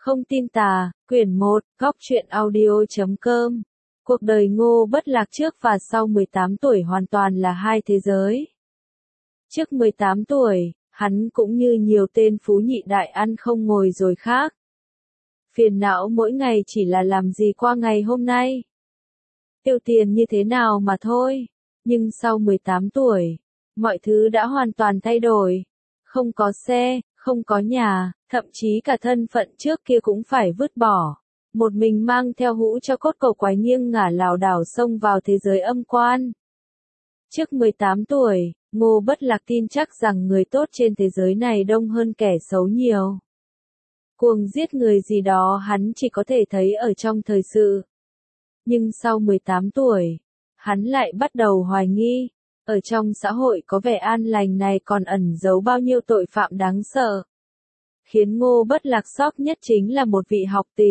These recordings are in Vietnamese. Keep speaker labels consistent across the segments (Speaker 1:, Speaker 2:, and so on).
Speaker 1: Không tin tà, quyển 1, góc truyện audio.com. Cuộc đời Ngô Bất Lạc trước và sau 18 tuổi hoàn toàn là hai thế giới. Trước 18 tuổi, hắn cũng như nhiều tên phú nhị đại ăn không ngồi rồi khác. Phiền não mỗi ngày chỉ là làm gì qua ngày hôm nay. Tiêu tiền như thế nào mà thôi. Nhưng sau 18 tuổi, mọi thứ đã hoàn toàn thay đổi. Không có xe, không có nhà, thậm chí cả thân phận trước kia cũng phải vứt bỏ. Một mình mang theo hũ cho cốt cầu quái nghiêng ngả lảo đảo xông vào thế giới âm quan. Trước 18 tuổi, Ngô Bất Lạc tin chắc rằng người tốt trên thế giới này đông hơn kẻ xấu nhiều. Cuồng giết người gì đó hắn chỉ có thể thấy ở trong thời sự. Nhưng sau 18 tuổi, hắn lại bắt đầu hoài nghi, ở trong xã hội có vẻ an lành này còn ẩn giấu bao nhiêu tội phạm đáng sợ. Khiến Ngô Bất Lạc sốc nhất chính là một vị học tỷ.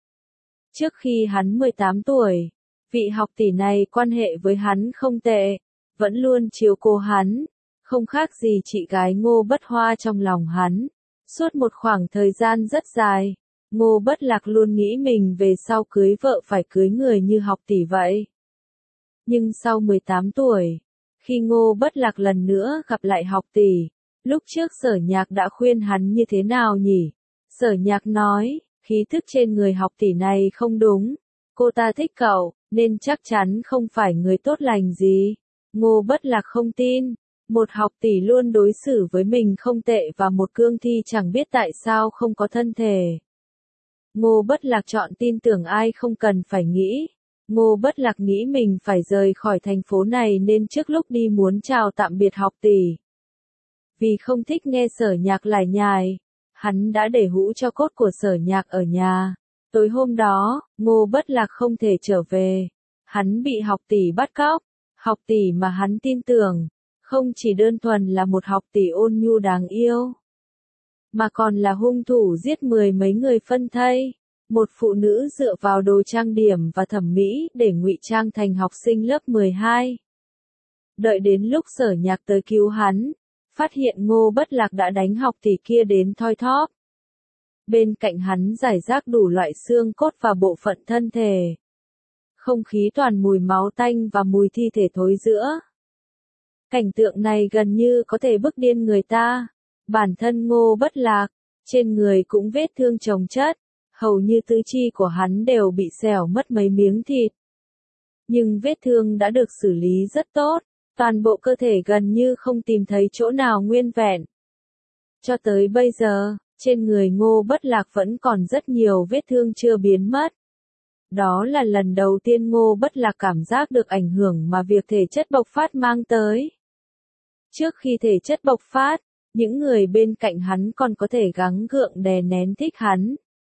Speaker 1: Trước khi hắn 18 tuổi, vị học tỷ này quan hệ với hắn không tệ, vẫn luôn chiếu cố hắn, không khác gì chị gái Ngô Bất Hoa trong lòng hắn. Suốt một khoảng thời gian rất dài, Ngô Bất Lạc luôn nghĩ mình về sau cưới vợ phải cưới người như học tỷ vậy. Nhưng sau 18 tuổi, khi Ngô Bất Lạc lần nữa gặp lại học tỷ, lúc trước Sở Nhạc đã khuyên hắn như thế nào nhỉ? Sở Nhạc nói, khí thức trên người học tỷ này không đúng, cô ta thích cậu, nên chắc chắn không phải người tốt lành gì. Ngô Bất Lạc không tin, một học tỷ luôn đối xử với mình không tệ và một cương thi chẳng biết tại sao không có thân thể. Ngô Bất Lạc chọn tin tưởng ai không cần phải nghĩ. Ngô Bất Lạc nghĩ mình phải rời khỏi thành phố này nên trước lúc đi muốn chào tạm biệt học tỷ. Vì không thích nghe Sở Nhạc lải nhải, hắn đã để hũ cho cốt của Sở Nhạc ở nhà. Tối hôm đó, Ngô Bất Lạc không thể trở về. Hắn bị học tỷ bắt cóc. Học tỷ mà hắn tin tưởng, không chỉ đơn thuần là một học tỷ ôn nhu đáng yêu, mà còn là hung thủ giết mười mấy người phân thây. Một phụ nữ dựa vào đồ trang điểm và thẩm mỹ để ngụy trang thành học sinh lớp 12. Đợi đến lúc Sở Nhạc tới cứu hắn, phát hiện Ngô Bất Lạc đã đánh học tỷ kia đến thoi thóp. Bên cạnh hắn rải rác đủ loại xương cốt và bộ phận thân thể. Không khí toàn mùi máu tanh và mùi thi thể thối rữa. Cảnh tượng này gần như có thể bức điên người ta. Bản thân Ngô Bất Lạc, trên người cũng vết thương chồng chất, hầu như tứ chi của hắn đều bị xẻo mất mấy miếng thịt. Nhưng vết thương đã được xử lý rất tốt, toàn bộ cơ thể gần như không tìm thấy chỗ nào nguyên vẹn. Cho tới bây giờ, trên người Ngô Bất Lạc vẫn còn rất nhiều vết thương chưa biến mất. Đó là lần đầu tiên Ngô Bất Lạc cảm giác được ảnh hưởng mà việc thể chất bộc phát mang tới. Trước khi thể chất bộc phát, những người bên cạnh hắn còn có thể gắng gượng đè nén thích hắn.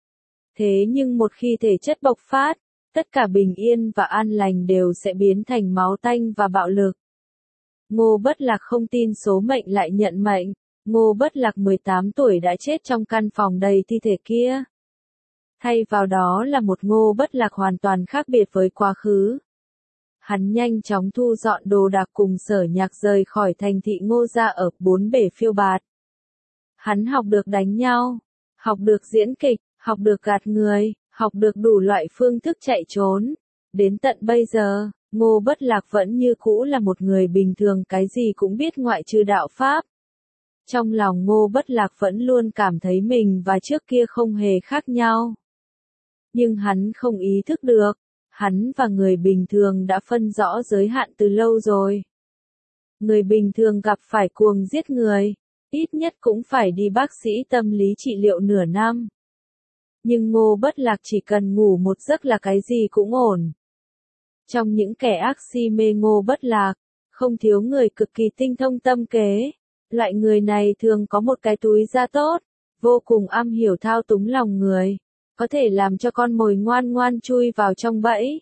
Speaker 1: Thế nhưng một khi thể chất bộc phát, tất cả bình yên và an lành đều sẽ biến thành máu tanh và bạo lực. Ngô Bất Lạc không tin số mệnh lại nhận mệnh. Ngô Bất Lạc 18 tuổi đã chết trong căn phòng đầy thi thể kia. Thay vào đó là một Ngô Bất Lạc hoàn toàn khác biệt với quá khứ. Hắn nhanh chóng thu dọn đồ đạc cùng Sở Nhạc rời khỏi thành thị Ngô gia ở bốn bể phiêu bạt. Hắn học được đánh nhau, học được diễn kịch, học được gạt người, học được đủ loại phương thức chạy trốn. Đến tận bây giờ, Ngô Bất Lạc vẫn như cũ là một người bình thường cái gì cũng biết ngoại trừ đạo pháp. Trong lòng Ngô Bất Lạc vẫn luôn cảm thấy mình và trước kia không hề khác nhau. Nhưng hắn không ý thức được, hắn và người bình thường đã phân rõ giới hạn từ lâu rồi. Người bình thường gặp phải cuồng giết người, ít nhất cũng phải đi bác sĩ tâm lý trị liệu nửa năm. Nhưng Ngô Bất Lạc chỉ cần ngủ một giấc là cái gì cũng ổn. Trong những kẻ ác si mê Ngô Bất Lạc, không thiếu người cực kỳ tinh thông tâm kế. Loại người này thường có một cái túi da tốt, vô cùng am hiểu thao túng lòng người, có thể làm cho con mồi ngoan ngoan chui vào trong bẫy.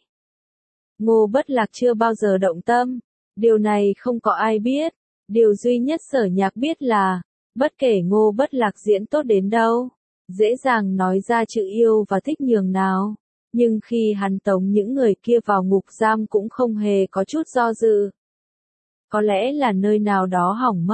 Speaker 1: Ngô Bất Lạc chưa bao giờ động tâm, điều này không có ai biết, điều duy nhất Sở Nhạc biết là, bất kể Ngô Bất Lạc diễn tốt đến đâu, dễ dàng nói ra chữ yêu và thích nhường nào, nhưng khi hắn tống những người kia vào ngục giam cũng không hề có chút do dự. Có lẽ là nơi nào đó hỏng mất,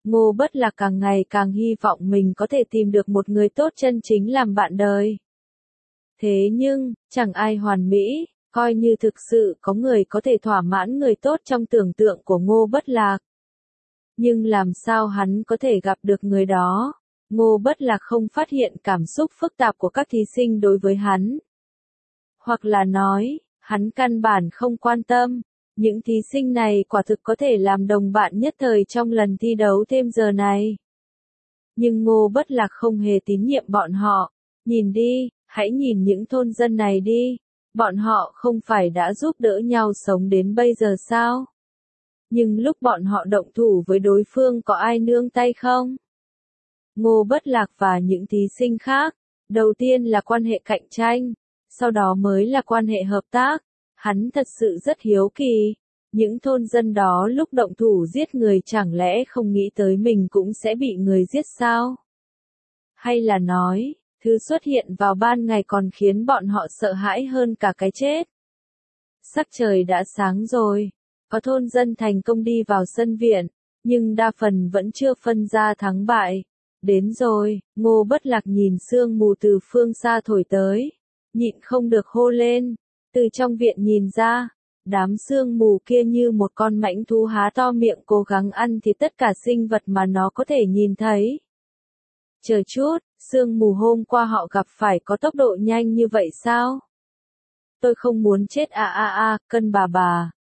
Speaker 1: Ngô Bất Lạc càng ngày càng hy vọng mình có thể tìm được một người tốt chân chính làm bạn đời. Thế nhưng, chẳng ai hoàn mỹ, coi như thực sự có người có thể thỏa mãn người tốt trong tưởng tượng của Ngô Bất Lạc. Nhưng làm sao hắn có thể gặp được người đó? Ngô Bất Lạc không phát hiện cảm xúc phức tạp của các thí sinh đối với hắn. Hoặc là nói, hắn căn bản không quan tâm. Những thí sinh này quả thực có thể làm đồng bạn nhất thời trong lần thi đấu thêm giờ này. Nhưng Ngô Bất Lạc không hề tín nhiệm bọn họ. Nhìn đi, hãy nhìn những thôn dân này đi. Bọn họ không phải đã giúp đỡ nhau sống đến bây giờ sao? Nhưng lúc bọn họ động thủ với đối phương có ai nương tay không? Ngô Bất Lạc và những thí sinh khác, đầu tiên là quan hệ cạnh tranh, sau đó mới là quan hệ hợp tác. Hắn thật sự rất hiếu kỳ, những thôn dân đó lúc động thủ giết người chẳng lẽ không nghĩ tới mình cũng sẽ bị người giết sao? Hay là nói, thứ xuất hiện vào ban ngày còn khiến bọn họ sợ hãi hơn cả cái chết? Sắc trời đã sáng rồi, có thôn dân thành công đi vào sân viện, nhưng đa phần vẫn chưa phân ra thắng bại. Đến rồi, Ngô Bất Lạc nhìn sương mù từ phương xa thổi tới, nhịn không được hô lên. Từ trong viện nhìn ra, đám sương mù kia như một con mãnh thú há to miệng cố gắng ăn thịt tất cả sinh vật mà nó có thể nhìn thấy. Chờ chút, sương mù hôm qua họ gặp phải có tốc độ nhanh như vậy sao? Tôi không muốn chết cân bà,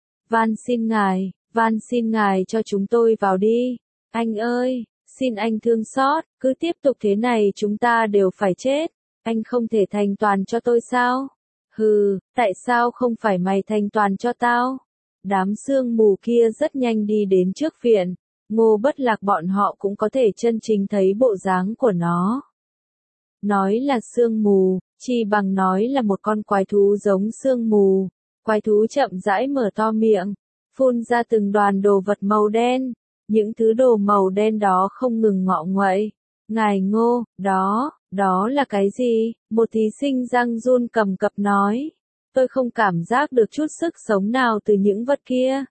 Speaker 1: van xin ngài cho chúng tôi vào đi. Anh ơi, xin anh thương xót, cứ tiếp tục thế này chúng ta đều phải chết. Anh không thể thành toàn cho tôi sao? Hừ, tại sao không phải mày thành toàn cho tao? Đám sương mù kia rất nhanh đi đến trước viện, Ngô Bất Lạc bọn họ cũng có thể chân chính thấy bộ dáng của nó. Nói là sương mù, chi bằng nói là một con quái thú giống sương mù. Quái thú chậm rãi mở to miệng, phun ra từng đoàn đồ vật màu đen. Những thứ đồ màu đen đó không ngừng ngọ nguậy. Ngài Ngô, đó là cái gì? Một thí sinh răng run cầm cập nói. Tôi không cảm giác được chút sức sống nào từ những vật kia.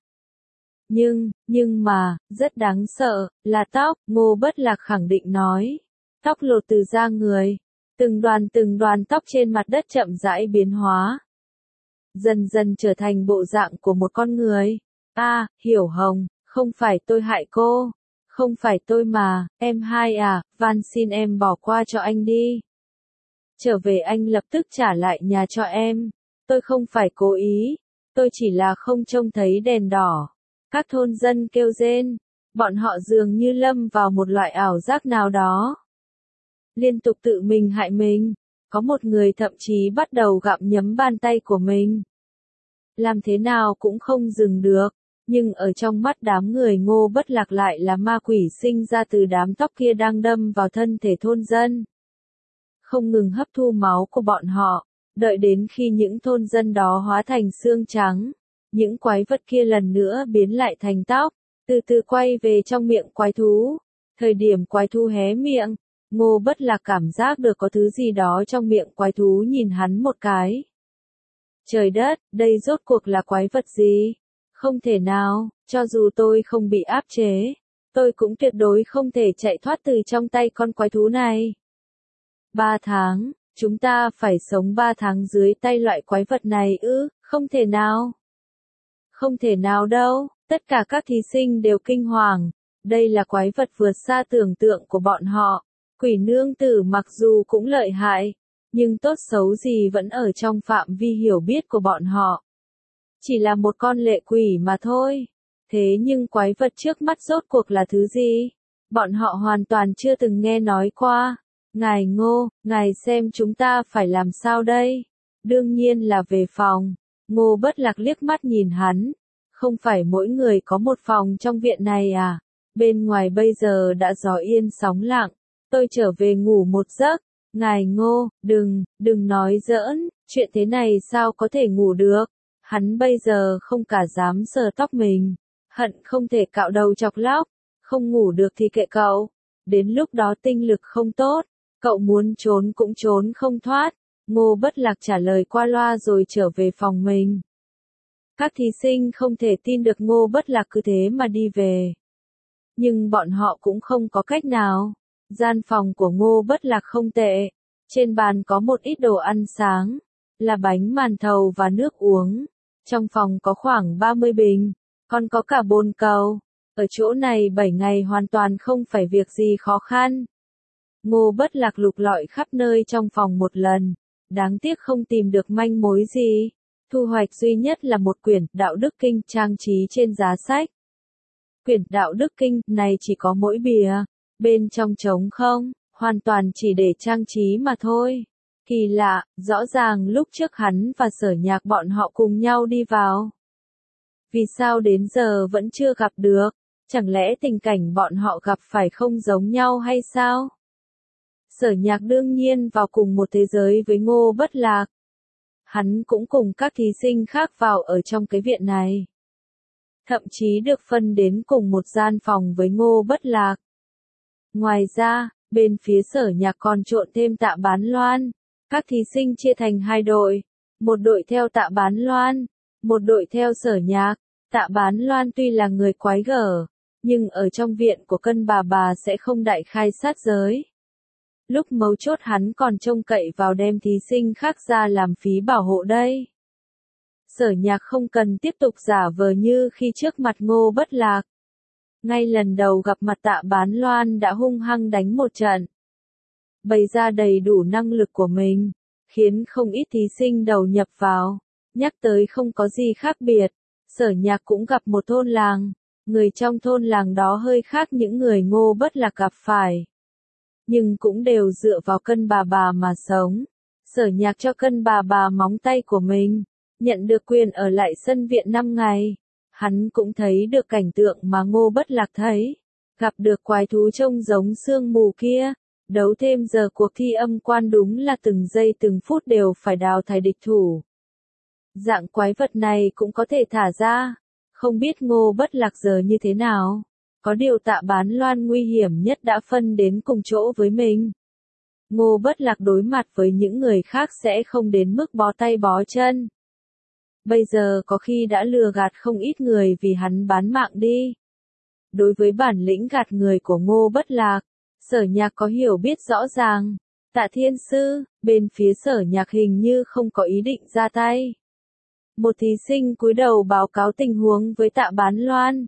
Speaker 1: Nhưng mà, rất đáng sợ, là tóc, Ngô Bất Lạc khẳng định nói. Tóc lột từ da người, từng đoàn tóc trên mặt đất chậm rãi biến hóa. Dần dần trở thành bộ dạng của một con người. Hiểu Hồng, không phải tôi hại cô. Không phải tôi mà, em hai van xin em bỏ qua cho anh đi. Trở về anh lập tức trả lại nhà cho em. Tôi không phải cố ý, tôi chỉ là không trông thấy đèn đỏ. Các thôn dân kêu rên, bọn họ dường như lâm vào một loại ảo giác nào đó. Liên tục tự mình hại mình, có một người thậm chí bắt đầu gặm nhấm bàn tay của mình. Làm thế nào cũng không dừng được. Nhưng ở trong mắt đám người Ngô Bất Lạc lại là ma quỷ sinh ra từ đám tóc kia đang đâm vào thân thể thôn dân. Không ngừng hấp thu máu của bọn họ, đợi đến khi những thôn dân đó hóa thành xương trắng. Những quái vật kia lần nữa biến lại thành tóc, từ từ quay về trong miệng quái thú. Thời điểm quái thú hé miệng, Ngô Bất Lạc cảm giác được có thứ gì đó trong miệng quái thú nhìn hắn một cái. Trời đất, đây rốt cuộc là quái vật gì? Không thể nào, cho dù tôi không bị áp chế, tôi cũng tuyệt đối không thể chạy thoát từ trong tay con quái thú này. 3 tháng, chúng ta phải sống 3 tháng dưới tay loại quái vật này ư? Không thể nào. Không thể nào đâu, tất cả các thí sinh đều kinh hoàng. Đây là quái vật vượt xa tưởng tượng của bọn họ. Quỷ nương tử mặc dù cũng lợi hại, nhưng tốt xấu gì vẫn ở trong phạm vi hiểu biết của bọn họ. Chỉ là một con lệ quỷ mà thôi. Thế nhưng quái vật trước mắt rốt cuộc là thứ gì? Bọn họ hoàn toàn chưa từng nghe nói qua. Ngài Ngô, ngài xem chúng ta phải làm sao đây? Đương nhiên là về phòng. Ngô Bất Lạc liếc mắt nhìn hắn. Không phải mỗi người có một phòng trong viện này à? Bên ngoài bây giờ đã gió yên sóng lặng. Tôi trở về ngủ một giấc. Ngài Ngô, đừng nói giỡn, chuyện thế này sao có thể ngủ được? Hắn bây giờ không cả dám sờ tóc mình, hận không thể cạo đầu chọc lóc, không ngủ được thì kệ cậu. Đến lúc đó tinh lực không tốt, cậu muốn trốn cũng trốn không thoát. Ngô Bất Lạc trả lời qua loa rồi trở về phòng mình. Các thí sinh không thể tin được Ngô Bất Lạc cứ thế mà đi về. Nhưng bọn họ cũng không có cách nào. Gian phòng của Ngô Bất Lạc không tệ. Trên bàn có một ít đồ ăn sáng, là bánh màn thầu và nước uống. Trong phòng có khoảng 30 bình, còn có cả bồn cầu. Ở chỗ này 7 ngày hoàn toàn không phải việc gì khó khăn. Ngô Bất Lạc lục lọi khắp nơi trong phòng một lần, đáng tiếc không tìm được manh mối gì. Thu hoạch duy nhất là một quyển Đạo Đức Kinh trang trí trên giá sách. Quyển Đạo Đức Kinh này chỉ có mỗi bìa, bên trong trống không, hoàn toàn chỉ để trang trí mà thôi. Kỳ lạ, rõ ràng lúc trước hắn và Sở Nhạc bọn họ cùng nhau đi vào. Vì sao đến giờ vẫn chưa gặp được? Chẳng lẽ tình cảnh bọn họ gặp phải không giống nhau hay sao? Sở Nhạc đương nhiên vào cùng một thế giới với Ngô Bất Lạc. Hắn cũng cùng các thí sinh khác vào ở trong cái viện này. Thậm chí được phân đến cùng một gian phòng với Ngô Bất Lạc. Ngoài ra, bên phía Sở Nhạc còn trộn thêm Tạ Bán Loan. Các thí sinh chia thành hai đội. Một đội theo Tạ Bán Loan, một đội theo Sở Nhạc. Tạ Bán Loan tuy là người quái gở, nhưng ở trong viện của Cân bà sẽ không đại khai sát giới. Lúc mấu chốt hắn còn trông cậy vào đem thí sinh khác ra làm phí bảo hộ đây. Sở Nhạc không cần tiếp tục giả vờ như khi trước mặt Ngô Bất Lạc. Ngay lần đầu gặp mặt Tạ Bán Loan đã hung hăng đánh một trận. Bày ra đầy đủ năng lực của mình, khiến không ít thí sinh đầu nhập vào. Nhắc tới không có gì khác biệt, Sở Nhạc cũng gặp một thôn làng. Người trong thôn làng đó hơi khác những người Ngô Bất Lạc gặp phải. Nhưng cũng đều dựa vào Cân bà mà sống. Sở Nhạc cho Cân bà móng tay của mình, nhận được quyền ở lại sân viện 5 ngày. Hắn cũng thấy được cảnh tượng mà Ngô Bất Lạc thấy. Gặp được quái thú trông giống sương mù kia. Đấu thêm giờ cuộc thi âm quan đúng là từng giây từng phút đều phải đào thải địch thủ. Dạng quái vật này cũng có thể thả ra. Không biết Ngô Bất Lạc giờ như thế nào. Có điều Tạ Bán Loan nguy hiểm nhất đã phân đến cùng chỗ với mình. Ngô Bất Lạc đối mặt với những người khác sẽ không đến mức bó tay bó chân. Bây giờ có khi đã lừa gạt không ít người vì hắn bán mạng đi. Đối với bản lĩnh gạt người của Ngô Bất Lạc, Sở Nhạc có hiểu biết rõ ràng. Tạ Thiên Sư, bên phía Sở Nhạc hình như không có ý định ra tay. Một thí sinh cúi đầu báo cáo tình huống với Tạ Bán Loan.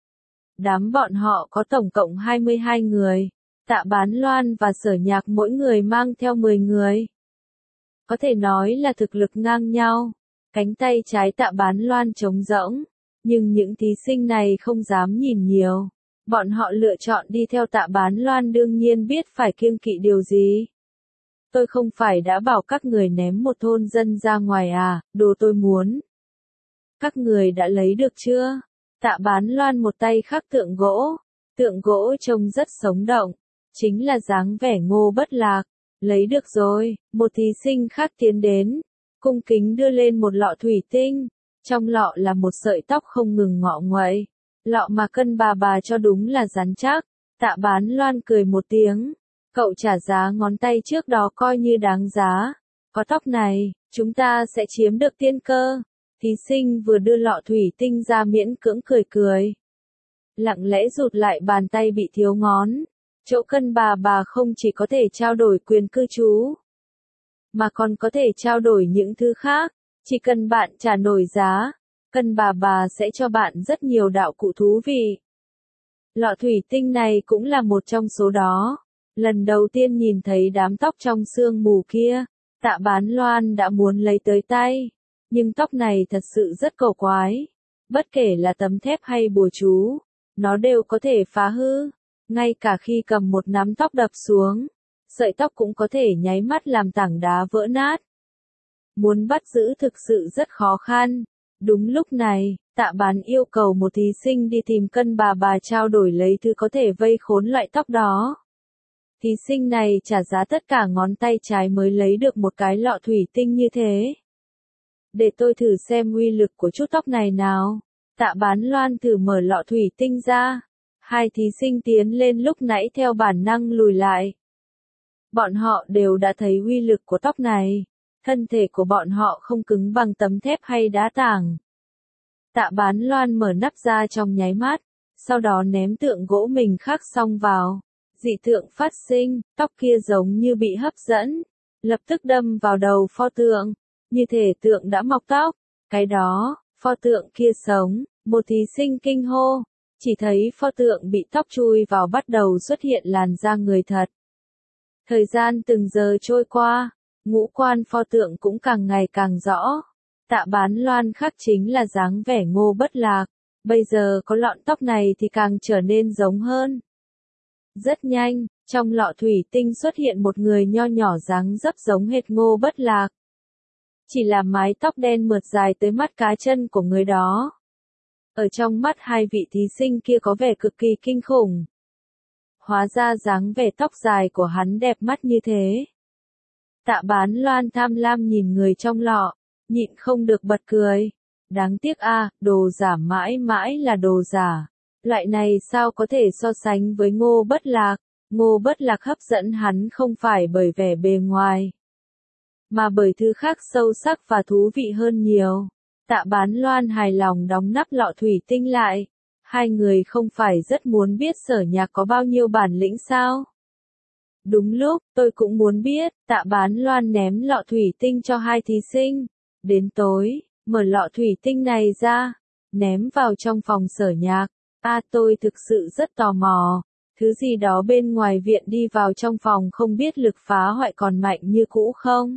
Speaker 1: Đám bọn họ có tổng cộng 22 người. Tạ Bán Loan và Sở Nhạc mỗi người mang theo 10 người. Có thể nói là thực lực ngang nhau. Cánh tay trái Tạ Bán Loan trống rỗng. Nhưng những thí sinh này không dám nhìn nhiều. Bọn họ lựa chọn đi theo Tạ Bán Loan đương nhiên biết phải kiêng kỵ điều gì. Tôi không phải đã bảo các người ném một thôn dân ra ngoài à, đồ tôi muốn. Các người đã lấy được chưa? Tạ Bán Loan một tay khắc tượng gỗ trông rất sống động, chính là dáng vẻ Ngô Bất Lạc. Lấy được rồi, một thí sinh khác tiến đến, cung kính đưa lên một lọ thủy tinh, trong lọ là một sợi tóc không ngừng ngọ nguậy. Lọ mà Cân bà cho đúng là rắn chắc. Tạ Bán Loan cười một tiếng, cậu trả giá ngón tay trước đó coi như đáng giá. Có tóc này, chúng ta sẽ chiếm được tiên cơ. Thí sinh vừa đưa lọ thủy tinh ra miễn cưỡng cười. Lặng lẽ rụt lại bàn tay bị thiếu ngón. Chỗ Cân bà không chỉ có thể trao đổi quyền cư trú, mà còn có thể trao đổi những thứ khác. Chỉ cần bạn trả nổi giá, Cân bà sẽ cho bạn rất nhiều đạo cụ thú vị. Lọ thủy tinh này cũng là một trong số đó. Lần đầu tiên nhìn thấy đám tóc trong sương mù kia, Tạ Bán Loan đã muốn lấy tới tay. Nhưng tóc này thật sự rất cổ quái. Bất kể là tấm thép hay bùa chú, nó đều có thể phá hư. Ngay cả khi cầm một nắm tóc đập xuống, sợi tóc cũng có thể nháy mắt làm tảng đá vỡ nát. Muốn bắt giữ thực sự rất khó khăn. Đúng lúc này, Tạ Bán yêu cầu một thí sinh đi tìm Cân bà trao đổi lấy thứ có thể vây khốn loại tóc đó. Thí sinh này trả giá tất cả ngón tay trái mới lấy được một cái lọ thủy tinh như thế. Để tôi thử xem uy lực của chút tóc này nào. Tạ Bán Loan thử mở lọ thủy tinh ra. Hai thí sinh tiến lên lúc nãy theo bản năng lùi lại. Bọn họ đều đã thấy uy lực của tóc này. Thân thể của bọn họ không cứng bằng tấm thép hay đá tảng. Tạ Bán Loan mở nắp ra trong nháy mắt. sau đó ném tượng gỗ mình khắc xong vào. Dị tượng phát sinh, tóc kia giống như bị hấp dẫn, lập tức đâm vào đầu pho tượng, như thể tượng đã mọc tóc. Cái đó, pho tượng kia sống, một thí sinh kinh hô, chỉ thấy pho tượng bị tóc chui vào bắt đầu xuất hiện làn da người thật. Thời gian từng giờ trôi qua, ngũ quan pho tượng cũng càng ngày càng rõ. Tạ Bán Loan khắc chính là dáng vẻ Ngô Bất Lạc, bây giờ có lọn tóc này thì càng trở nên giống hơn. Rất nhanh, trong lọ thủy tinh xuất hiện một người nho nhỏ dáng dấp giống hệt Ngô Bất Lạc. Chỉ là mái tóc đen mượt dài tới mắt cá chân của người đó. Ở trong mắt hai vị thí sinh kia có vẻ cực kỳ kinh khủng. Hóa ra dáng vẻ tóc dài của hắn đẹp mắt như thế. Tạ Bán Loan tham lam nhìn người trong lọ, nhịn không được bật cười. Đáng tiếc a, đồ giả mãi mãi là đồ giả. Loại này sao có thể so sánh với Ngô Bất Lạc? Ngô Bất Lạc hấp dẫn hắn không phải bởi vẻ bề ngoài, mà bởi thứ khác sâu sắc và thú vị hơn nhiều. Tạ Bán Loan hài lòng đóng nắp lọ thủy tinh lại. Hai người không phải rất muốn biết Sở Nhạc có bao nhiêu bản lĩnh sao? Đúng lúc, tôi cũng muốn biết. Tạ Bán Loan ném lọ thủy tinh cho hai thí sinh. Đến tối, mở lọ thủy tinh này ra, ném vào trong phòng Sở Nhạc. Tôi thực sự rất tò mò. Thứ gì đó bên ngoài viện đi vào trong phòng không biết lực phá hoại còn mạnh như cũ không?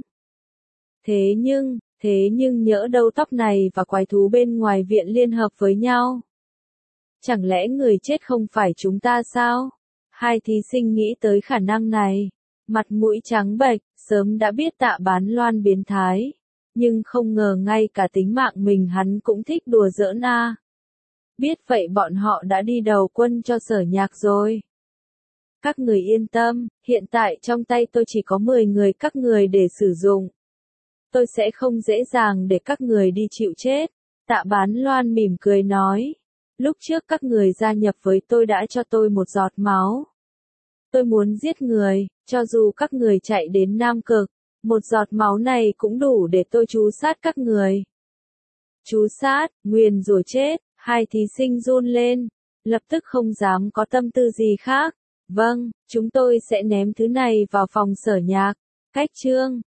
Speaker 1: Thế nhưng nhỡ đâu tóc này và quái thú bên ngoài viện liên hợp với nhau. Chẳng lẽ người chết không phải chúng ta sao? Hai thí sinh nghĩ tới khả năng này. Mặt mũi trắng bệch, sớm đã biết Tạ Bán Loan biến thái. Nhưng không ngờ ngay cả tính mạng mình hắn cũng thích đùa giỡn a. Biết vậy bọn họ đã đi đầu quân cho Sở Nhạc rồi. Các người yên tâm, hiện tại trong tay tôi chỉ có 10 người các người để sử dụng. Tôi sẽ không dễ dàng để các người đi chịu chết. Tạ Bán Loan mỉm cười nói. Lúc trước các người gia nhập với tôi đã cho tôi một giọt máu. Tôi muốn giết người, cho dù các người chạy đến Nam Cực, một giọt máu này cũng đủ để tôi trú sát các người. Trú sát, nguyền rủa chết, hai thí sinh run lên, lập tức không dám có tâm tư gì khác. Vâng, chúng tôi sẽ ném thứ này vào phòng Sở Nhạc. Cách chương